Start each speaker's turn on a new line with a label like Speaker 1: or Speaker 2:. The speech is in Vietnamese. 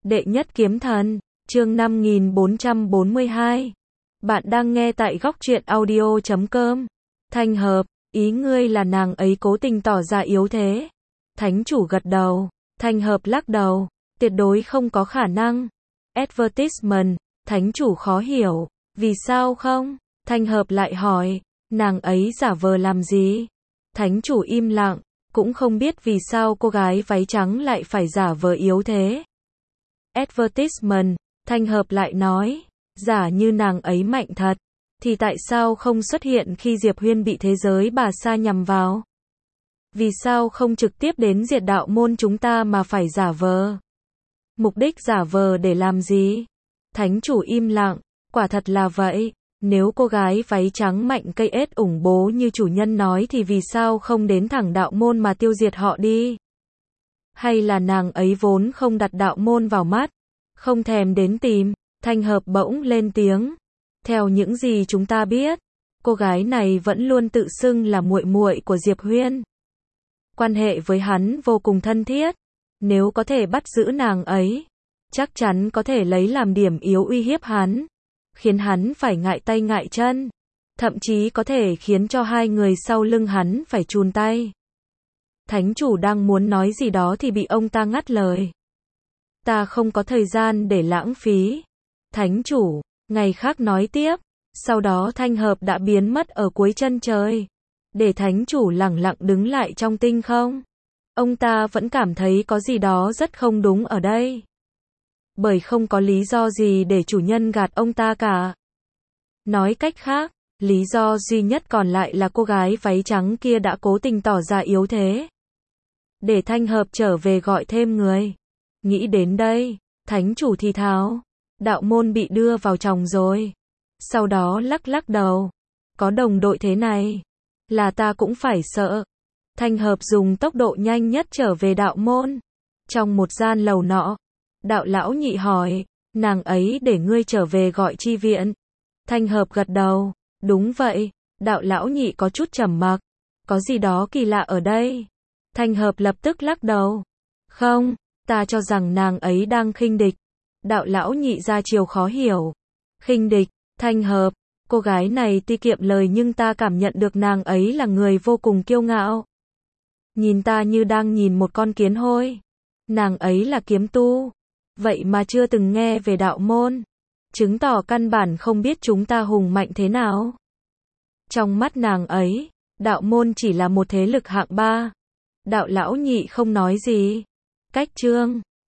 Speaker 1: Đệ nhất kiếm thần, chương 5442. Bạn đang nghe tại góc truyện audio.com. Thanh hợp, ý ngươi là nàng ấy cố tình tỏ ra yếu thế. Thánh chủ gật đầu, Thanh hợp lắc đầu, tuyệt đối không có khả năng. Advertisement, thánh chủ khó hiểu, vì sao không? Thanh hợp lại hỏi, nàng ấy giả vờ làm gì? Thánh chủ im lặng, cũng không biết vì sao cô gái váy trắng lại phải giả vờ yếu thế. Advertisement, Thanh hợp lại nói, giả như nàng ấy mạnh thật, thì tại sao không xuất hiện khi Diệp Huyên bị thế giới bà sa nhằm vào? Vì sao không trực tiếp đến diệt đạo môn chúng ta mà phải giả vờ? Mục đích giả vờ để làm gì? Thánh chủ im lặng, quả thật là vậy. Nếu cô gái váy trắng mạnh cây ết ủng bố như chủ nhân nói thì vì sao không đến thẳng đạo môn mà tiêu diệt họ đi? Hay là nàng ấy vốn không đặt đạo môn vào mắt, không thèm đến tìm? Thanh hợp bỗng lên tiếng. Theo những gì chúng ta biết, cô gái này vẫn luôn tự xưng là muội muội của Diệp Huyên. Quan hệ với hắn vô cùng thân thiết. Nếu có thể bắt giữ nàng ấy, chắc chắn có thể lấy làm điểm yếu uy hiếp hắn, khiến hắn phải ngại tay ngại chân, thậm chí có thể khiến cho hai người sau lưng hắn phải chùn tay. Thánh chủ đang muốn nói gì đó thì bị ông ta ngắt lời. Ta không có thời gian để lãng phí. Thánh chủ, ngày khác nói tiếp. Sau đó Thanh hợp đã biến mất ở cuối chân trời, để thánh chủ lẳng lặng đứng lại trong tinh không. Ông ta vẫn cảm thấy có gì đó rất không đúng ở đây. Bởi không có lý do gì để chủ nhân gạt ông ta cả. Nói cách khác, lý do duy nhất còn lại là cô gái váy trắng kia đã cố tình tỏ ra yếu thế, để Thanh hợp trở về gọi thêm người. Nghĩ đến đây, thánh chủ thì thào, đạo môn bị đưa vào chòng rồi. Sau đó lắc lắc đầu. Có đồng đội thế này, là ta cũng phải sợ. Thanh hợp dùng tốc độ nhanh nhất trở về đạo môn. Trong một gian lầu nọ, đạo lão nhị hỏi, nàng ấy để ngươi trở về gọi chi viện. Thanh hợp gật đầu, đúng vậy. Đạo lão nhị có chút trầm mặc, có gì đó kỳ lạ ở đây. Thanh hợp lập tức lắc đầu, không, ta cho rằng nàng ấy đang khinh địch. Đạo lão nhị ra chiều khó hiểu. Khinh địch? Thanh hợp, cô gái này tuy kiệm lời nhưng ta cảm nhận được nàng ấy là người vô cùng kiêu ngạo. Nhìn ta như đang nhìn một con kiến hôi. Nàng ấy là kiếm tu, vậy mà chưa từng nghe về đạo môn, chứng tỏ căn bản không biết chúng ta hùng mạnh thế nào. Trong mắt nàng ấy, đạo môn chỉ là một thế lực hạng ba. Đạo lão nhị không nói gì. Cách chương